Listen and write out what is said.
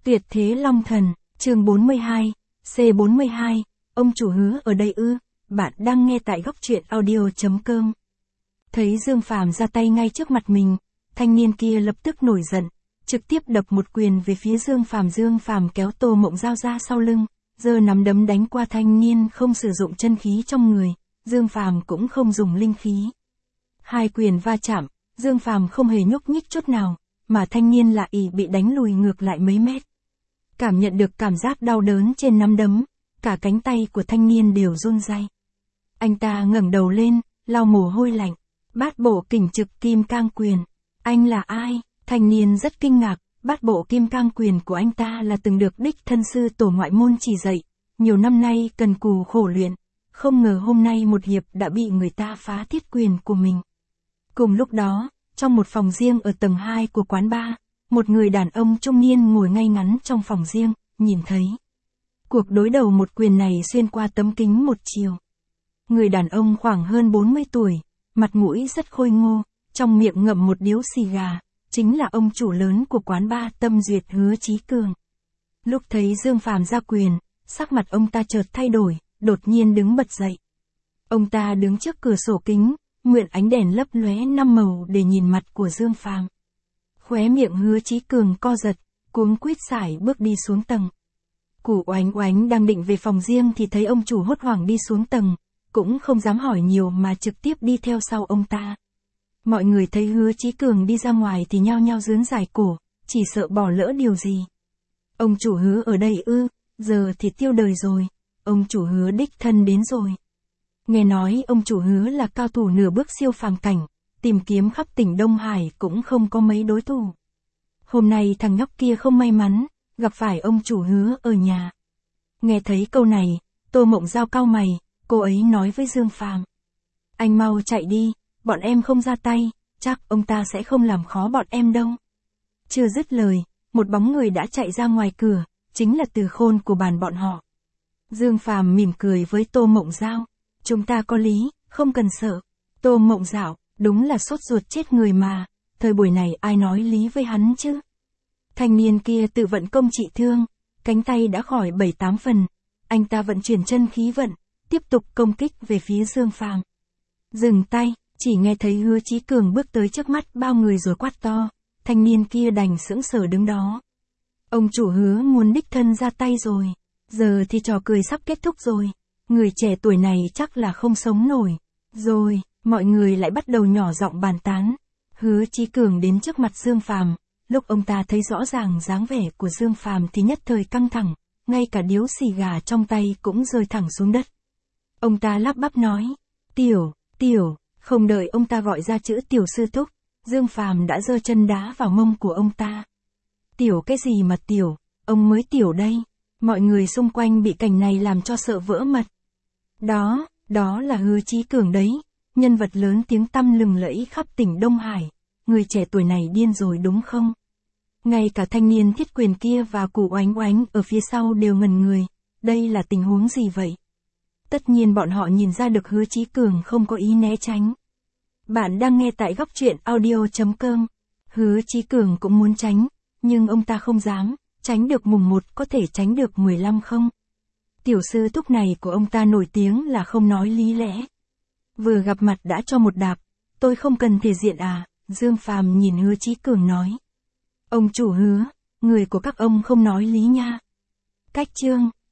Tuyệt thế long thần, chương 42, C42, ông chủ Hứa ở đây ư? Bạn đang nghe tại góc truyện audio.com. Thấy Dương Phàm ra tay ngay trước mặt mình, thanh niên kia lập tức nổi giận, trực tiếp đập một quyền về phía Dương Phàm. Dương Phàm kéo Tô Mộng Giao ra sau lưng, giơ nắm đấm đánh qua thanh niên, không sử dụng chân khí trong người, Dương Phàm cũng không dùng linh khí. Hai quyền va chạm, Dương Phàm không hề nhúc nhích chút nào, mà thanh niên lại bị đánh lùi ngược lại mấy mét. Cảm nhận được cảm giác đau đớn trên nắm đấm, cả cánh tay của thanh niên đều run rẩy. Anh ta ngẩng đầu lên, lau mồ hôi lạnh. Bát bộ kình trực kim cang quyền. Anh là ai? Thanh niên rất kinh ngạc. Bát bộ kim cang quyền của anh ta là từng được đích thân sư tổ ngoại môn chỉ dạy. Nhiều năm nay cần cù khổ luyện. Không ngờ hôm nay một hiệp đã bị người ta phá thiết quyền của mình. Cùng lúc đó, trong một phòng riêng ở tầng 2 của quán bar, một người đàn ông trung niên ngồi ngay ngắn trong phòng riêng, nhìn thấy cuộc đối đầu một quyền này xuyên qua tấm kính một chiều. Người đàn ông khoảng hơn 40 tuổi, mặt mũi rất khôi ngô, trong miệng ngậm một điếu xì gà, chính là ông chủ lớn của quán bar Tâm Duyệt Hứa Chí Cường. Lúc thấy Dương Phàm ra quyền, sắc mặt ông ta chợt thay đổi, đột nhiên đứng bật dậy. Ông ta đứng trước cửa sổ kính, mượn ánh đèn lấp lóe 5 màu để nhìn mặt của Dương Phàm. Khóe miệng Hứa Chí Cường co giật, cuống quýt sải bước đi xuống tầng. Củ Oánh Oánh đang định về phòng riêng thì thấy ông chủ hốt hoảng đi xuống tầng, cũng không dám hỏi nhiều mà trực tiếp đi theo sau ông ta. Mọi người thấy Hứa Chí Cường đi ra ngoài thì nhao nhao rướn dài cổ, chỉ sợ bỏ lỡ điều gì. Ông chủ Hứa ở đây ư? Giờ thì tiêu đời rồi, ông chủ Hứa đích thân đến rồi. Nghe nói ông chủ Hứa là cao thủ nửa bước siêu phàm cảnh, tìm kiếm khắp tỉnh Đông Hải cũng không có mấy đối thủ. Hôm nay thằng nhóc kia không may mắn, gặp phải ông chủ Hứa ở nhà. Nghe thấy câu này, Tô Mộng Giao cau mày, cô ấy nói với Dương Phàm. Anh mau chạy đi, bọn em không ra tay, chắc ông ta sẽ không làm khó bọn em đâu. Chưa dứt lời, một bóng người đã chạy ra ngoài cửa, chính là Từ Khôn của bàn bọn họ. Dương Phàm mỉm cười với Tô Mộng Giao. Chúng ta có lý, không cần sợ. Tô Mộng Giao, đúng là sốt ruột chết người mà, thời buổi này ai nói lý với hắn chứ. Thanh niên kia tự vận công trị thương, cánh tay đã khỏi 7-8 phần, anh ta vận chuyển chân khí vận, tiếp tục công kích về phía Dương Phàm. Dừng tay, chỉ nghe thấy Hứa Chí Cường bước tới trước mắt bao người rồi quát to, thanh niên kia đành sững sờ đứng đó. Ông chủ Hứa muốn đích thân ra tay rồi, giờ thì trò cười sắp kết thúc rồi, người trẻ tuổi này chắc là không sống nổi. Rồi, mọi người lại bắt đầu nhỏ giọng bàn tán. Hứa Chí Cường đến trước mặt Dương Phàm, lúc ông ta thấy rõ ràng dáng vẻ của Dương Phàm thì nhất thời căng thẳng, ngay cả điếu xì gà trong tay cũng rơi thẳng xuống đất. Ông ta lắp bắp nói, tiểu, không đợi ông ta gọi ra chữ tiểu sư thúc, Dương Phàm đã giơ chân đá vào mông của ông ta. Tiểu cái gì mà tiểu, ông mới tiểu đây. Mọi người xung quanh bị cảnh này làm cho sợ vỡ mật. Đó là Hứa Chí Cường đấy, nhân vật lớn tiếng tăm lừng lẫy khắp tỉnh Đông Hải. Người trẻ tuổi này điên rồi đúng không? Ngay cả thanh niên thiết quyền kia và Củ Oánh Oánh ở phía sau đều ngẩn người. Đây là tình huống gì vậy? Tất nhiên bọn họ nhìn ra được Hứa Chí Cường không có ý né tránh. Bạn đang nghe tại góc truyện audio.com. Hứa Chí Cường cũng muốn tránh, nhưng ông ta không dám. Tránh được mùng 1 có thể tránh được 15 không? Tiểu sư thúc này của ông ta nổi tiếng là không nói lý lẽ. Vừa gặp mặt đã cho một đạp, tôi không cần thể diện à? Dương Phàm nhìn Hứa Chí Cường nói. Ông chủ Hứa, người của các ông không nói lý nha. Cách chương.